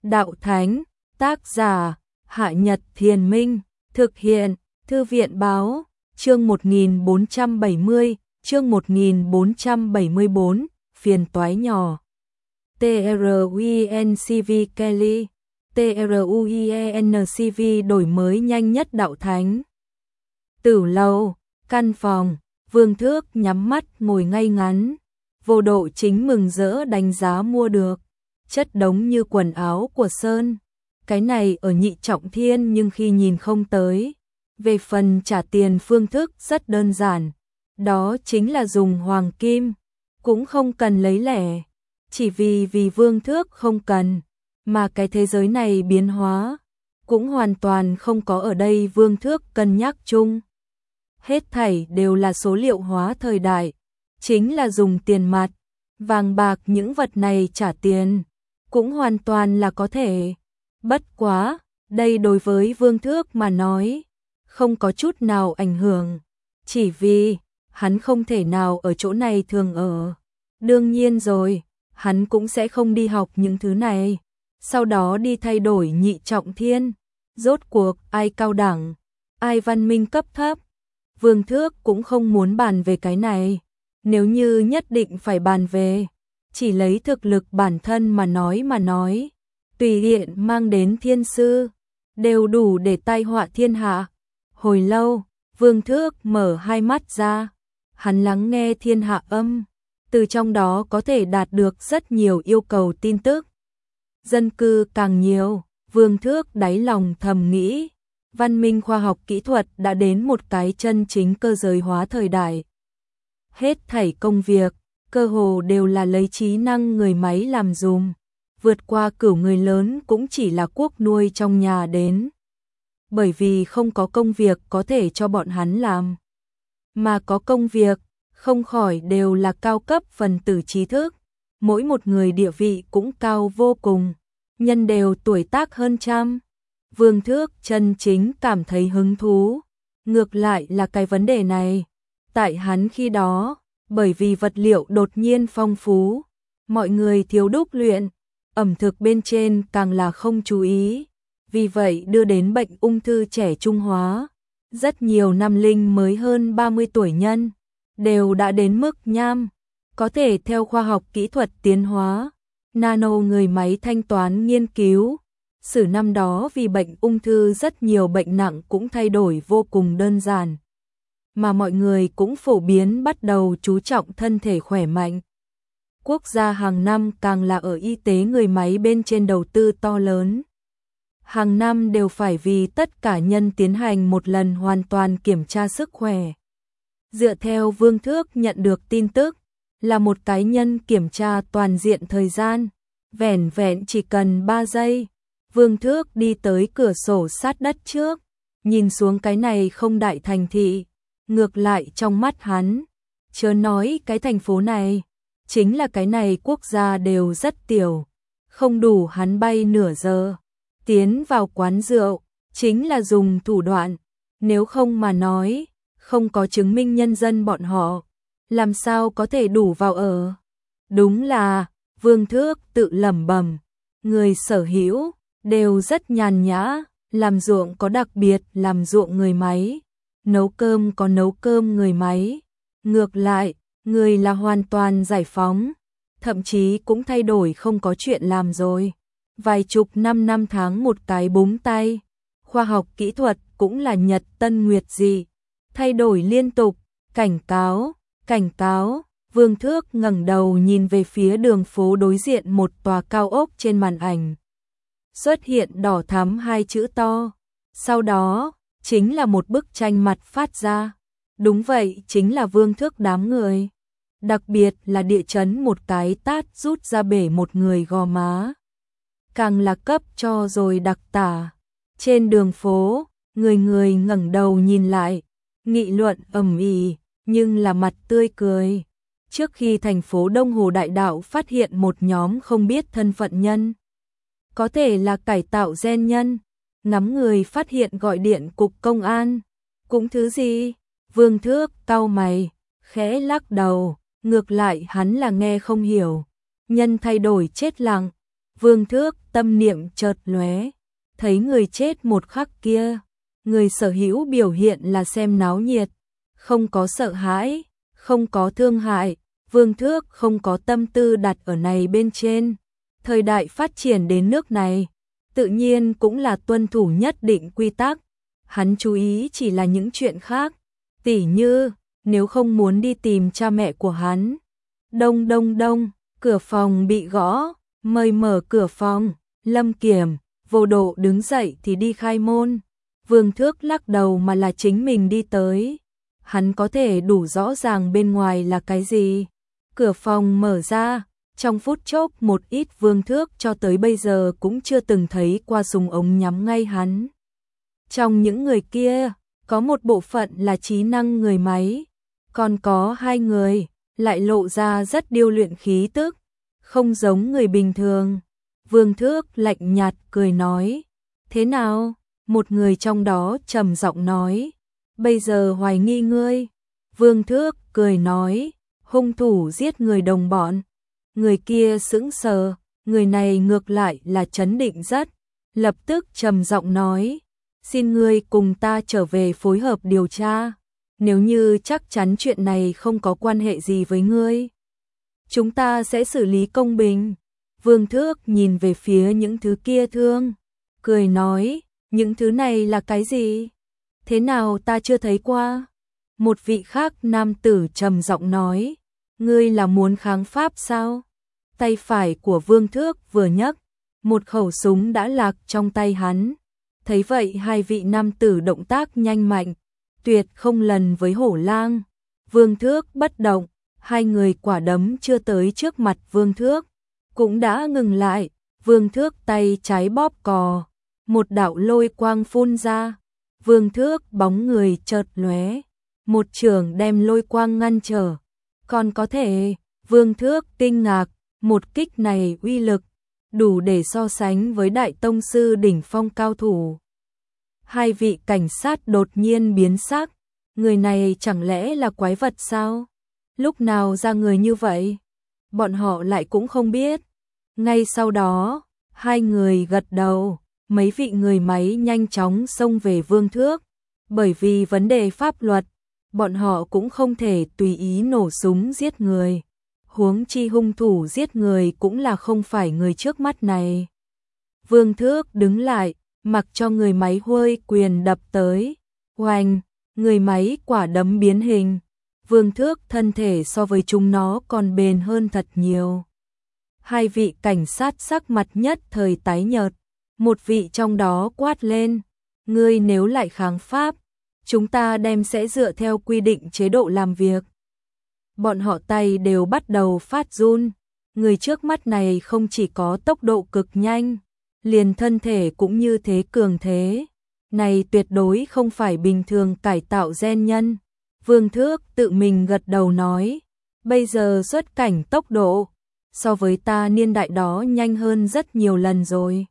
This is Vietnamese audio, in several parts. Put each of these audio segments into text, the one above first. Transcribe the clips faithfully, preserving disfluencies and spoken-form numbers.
Đạo Thánh, tác giả, Hạ Nhật Thiền Minh, thực hiện, Thư viện Báo, chương một nghìn bốn trăm bảy mươi, chương một nghìn bốn trăm bảy mươi bốn, phiền toái nhỏ. TRUINCV Kelly, TRUIENCV đổi mới nhanh nhất Đạo Thánh. Tử lâu, căn phòng, Vương Thước nhắm mắt ngồi ngay ngắn, Vô Độ Chính mừng rỡ đánh giá mua được, chất đống như quần áo của Sơn. Cái này ở Nhị Trọng Thiên nhưng khi nhìn không tới. Về phần trả tiền phương thức rất đơn giản, đó chính là dùng hoàng kim, cũng không cần lấy lẻ, chỉ vì vì Vương Thước không cần, mà cái thế giới này biến hóa, cũng hoàn toàn không có ở đây Vương Thước cân nhắc chung. Hết thảy đều là số liệu hóa thời đại, chính là dùng tiền mặt, vàng bạc những vật này trả tiền, cũng hoàn toàn là có thể. Bất quá, đây đối với Vương Thước mà nói, không có chút nào ảnh hưởng, chỉ vì hắn không thể nào ở chỗ này thường ở. Đương nhiên rồi, hắn cũng sẽ không đi học những thứ này, sau đó đi thay đổi Nhị Trọng Thiên. Rốt cuộc ai cao đẳng, ai văn minh cấp thấp, Vương Thước cũng không muốn bàn về cái này. Nếu như nhất định phải bàn về, chỉ lấy thực lực bản thân mà nói mà nói, tùy tiện mang đến thiên sư, đều đủ để tai họa thiên hạ. Hồi lâu, Vương Thước mở hai mắt ra, hắn lắng nghe thiên hạ âm, từ trong đó có thể đạt được rất nhiều yêu cầu tin tức. Dân cư càng nhiều, Vương Thước đáy lòng thầm nghĩ, văn minh khoa học kỹ thuật đã đến một cái chân chính cơ giới hóa thời đại. Hết thảy công việc, cơ hồ đều là lấy trí năng người máy làm dùm, vượt qua cửu người lớn cũng chỉ là quốc nuôi trong nhà đến. Bởi vì không có công việc có thể cho bọn hắn làm, mà có công việc, không khỏi đều là cao cấp phần tử trí thức, mỗi một người địa vị cũng cao vô cùng, nhân đều tuổi tác hơn trăm. Vương Thước chân chính cảm thấy hứng thú, ngược lại là cái vấn đề này. Tại hắn khi đó, bởi vì vật liệu đột nhiên phong phú, mọi người thiếu đúc luyện, ẩm thực bên trên càng là không chú ý, vì vậy đưa đến bệnh ung thư trẻ trung hóa. Rất nhiều năm linh mới hơn ba mươi tuổi nhân, đều đã đến mức nham, có thể theo khoa học kỹ thuật tiến hóa, nano người máy thanh toán nghiên cứu. Sử năm đó vì bệnh ung thư rất nhiều bệnh nặng cũng thay đổi vô cùng đơn giản, mà mọi người cũng phổ biến bắt đầu chú trọng thân thể khỏe mạnh. Quốc gia hàng năm càng là ở y tế người máy bên trên đầu tư to lớn. Hàng năm đều phải vì tất cả nhân tiến hành một lần hoàn toàn kiểm tra sức khỏe. Dựa theo Vương Thước nhận được tin tức, là một cái nhân kiểm tra toàn diện thời gian, vẻn vẹn chỉ cần ba giây. Vương Thước đi tới cửa sổ sát đất trước, nhìn xuống cái này không đại thành thị, ngược lại trong mắt hắn, chớ nói cái thành phố này, chính là cái này quốc gia đều rất tiểu, không đủ hắn bay nửa giờ. Tiến vào quán rượu, chính là dùng thủ đoạn, nếu không mà nói, không có chứng minh nhân dân bọn họ, làm sao có thể đủ vào ở. Đúng là, Vương Thước tự lẩm bẩm, người sở hữu đều rất nhàn nhã, làm ruộng có đặc biệt làm ruộng người máy, nấu cơm có nấu cơm người máy. Ngược lại, người là hoàn toàn giải phóng, thậm chí cũng thay đổi không có chuyện làm rồi. Vài chục năm năm tháng một cái búng tay, khoa học kỹ thuật cũng là nhật tân nguyệt dị, thay đổi liên tục. Cảnh cáo, cảnh cáo. Vương Thước ngẩng đầu nhìn về phía đường phố đối diện, một tòa cao ốc trên màn ảnh xuất hiện đỏ thắm hai chữ to, sau đó chính là một bức tranh mặt phát ra. Đúng vậy, chính là Vương Thước đám người, đặc biệt là địa chấn một cái tát rút ra bể một người gò má, càng là cấp cho rồi đặc tả. Trên đường phố, người người ngẩng đầu nhìn lại, nghị luận ầm ĩ, nhưng là mặt tươi cười. Trước khi thành phố Đông Hồ Đại Đạo phát hiện một nhóm không biết thân phận nhân, có thể là cải tạo gen nhân, ngắm người phát hiện gọi điện cục công an. Cũng thứ gì? Vương Thước cau mày, khẽ lắc đầu, ngược lại hắn là nghe không hiểu. Nhân thay đổi chết lặng, Vương Thước tâm niệm chợt lóe, thấy người chết một khắc kia, người sở hữu biểu hiện là xem náo nhiệt, không có sợ hãi, không có thương hại, Vương Thước không có tâm tư đặt ở này bên trên. Thời đại phát triển đến nước này, tự nhiên cũng là tuân thủ nhất định quy tắc, hắn chú ý chỉ là những chuyện khác, tỉ như, nếu không muốn đi tìm cha mẹ của hắn. Đông đông đông, cửa phòng bị gõ, mời mở cửa phòng, Lâm Kiểm, Vô Độ đứng dậy thì đi khai môn. Vương Thước lắc đầu mà là chính mình đi tới. Hắn có thể đủ rõ ràng bên ngoài là cái gì. Cửa phòng mở ra, trong phút chốc một ít Vương Thước cho tới bây giờ cũng chưa từng thấy qua súng ống nhắm ngay hắn. Trong những người kia, có một bộ phận là trí năng người máy, còn có hai người lại lộ ra rất điêu luyện khí tức, không giống người bình thường. Vương Thước lạnh nhạt cười nói, thế nào? Một người trong đó trầm giọng nói, bây giờ hoài nghi ngươi. Vương Thước cười nói, hung thủ giết người đồng bọn. Người kia sững sờ, người này ngược lại là trấn định rất, lập tức trầm giọng nói, xin ngươi cùng ta trở về phối hợp điều tra. Nếu như chắc chắn chuyện này không có quan hệ gì với ngươi, chúng ta sẽ xử lý công bình. Vương Thước nhìn về phía những thứ kia thương, cười nói, những thứ này là cái gì? Thế nào ta chưa thấy qua? Một vị khác nam tử trầm giọng nói, ngươi là muốn kháng pháp sao? Tay phải của Vương Thước vừa nhấc, một khẩu súng đã lạc trong tay hắn. Thấy vậy hai vị nam tử động tác nhanh mạnh, tuyệt không lần với hổ lang. Vương Thước bất động, hai người quả đấm chưa tới trước mặt Vương Thước, cũng đã ngừng lại. Vương Thước tay trái bóp cò, một đạo lôi quang phun ra. Vương Thước bóng người chợt lóe, một chưởng đem lôi quang ngăn trở. Còn có thể, Vương Thước kinh ngạc, một kích này uy lực đủ để so sánh với đại tông sư đỉnh phong cao thủ. Hai vị cảnh sát đột nhiên biến sắc, người này chẳng lẽ là quái vật sao? Lúc nào ra người như vậy? Bọn họ lại cũng không biết. Ngay sau đó, hai người gật đầu, mấy vị người máy nhanh chóng xông về Vương Thước. Bởi vì vấn đề pháp luật, bọn họ cũng không thể tùy ý nổ súng giết người. Huống chi hung thủ giết người cũng là không phải người trước mắt này. Vương Thước đứng lại, mặc cho người máy huôi quyền đập tới. Oanh, người máy quả đấm biến hình. Vương Thước thân thể so với chúng nó còn bền hơn thật nhiều. Hai vị cảnh sát sắc mặt nhất thời tái nhợt. Một vị trong đó quát lên, ngươi nếu lại kháng pháp, chúng ta đem sẽ dựa theo quy định chế độ làm việc. Bọn họ tay đều bắt đầu phát run. Người trước mắt này không chỉ có tốc độ cực nhanh, liền thân thể cũng như thế cường thế. Này tuyệt đối không phải bình thường cải tạo gen nhân. Vương Thước tự mình gật đầu nói, bây giờ xuất cảnh tốc độ, so với ta niên đại đó nhanh hơn rất nhiều lần rồi.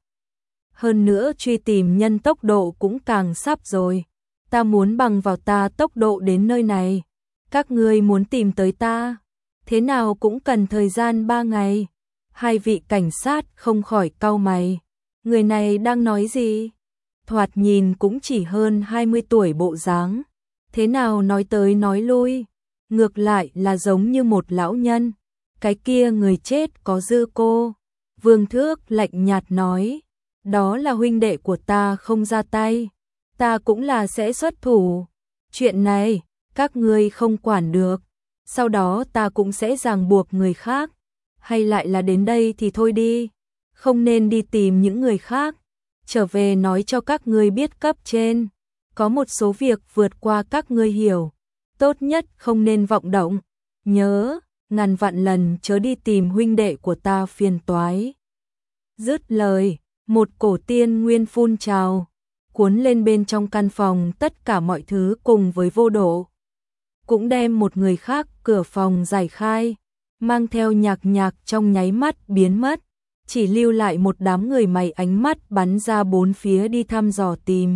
Hơn nữa truy tìm nhân tốc độ cũng càng sắp rồi. Ta muốn bằng vào ta tốc độ đến nơi này. Các ngươi muốn tìm tới ta, thế nào cũng cần thời gian ba ngày. Hai vị cảnh sát không khỏi cau mày. Người này đang nói gì? Thoạt nhìn cũng chỉ hơn hai mươi tuổi bộ dáng. Thế nào nói tới nói lui, ngược lại là giống như một lão nhân. Cái kia người chết có dư cô. Vương Thước lạnh nhạt nói, đó là huynh đệ của ta không ra tay, ta cũng là sẽ xuất thủ. Chuyện này, các ngươi không quản được, sau đó ta cũng sẽ ràng buộc người khác. Hay lại là đến đây thì thôi đi, không nên đi tìm những người khác. Trở về nói cho các ngươi biết cấp trên, có một số việc vượt qua các ngươi hiểu, tốt nhất không nên vọng động. Nhớ, ngàn vạn lần chớ đi tìm huynh đệ của ta phiền toái. Dứt lời, một cổ tiên nguyên phun trào, cuốn lên bên trong căn phòng tất cả mọi thứ cùng với Vô Độ. Cũng đem một người khác cửa phòng giải khai, mang theo nhạc nhạc trong nháy mắt biến mất, chỉ lưu lại một đám người mày ánh mắt bắn ra bốn phía đi thăm dò tìm.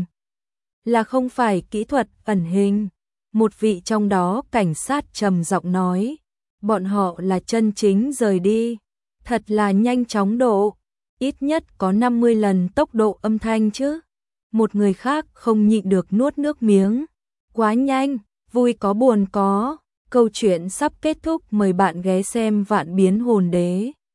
Là không phải kỹ thuật ẩn hình, một vị trong đó cảnh sát trầm giọng nói, bọn họ là chân chính rời đi, thật là nhanh chóng độ. ít nhất có năm mươi lần tốc độ âm thanh chứ. Một người khác không nhịn được nuốt nước miếng. Quá nhanh, vui có buồn có. Câu chuyện sắp kết thúc, mời bạn ghé xem Vạn Biến Hồn Đế.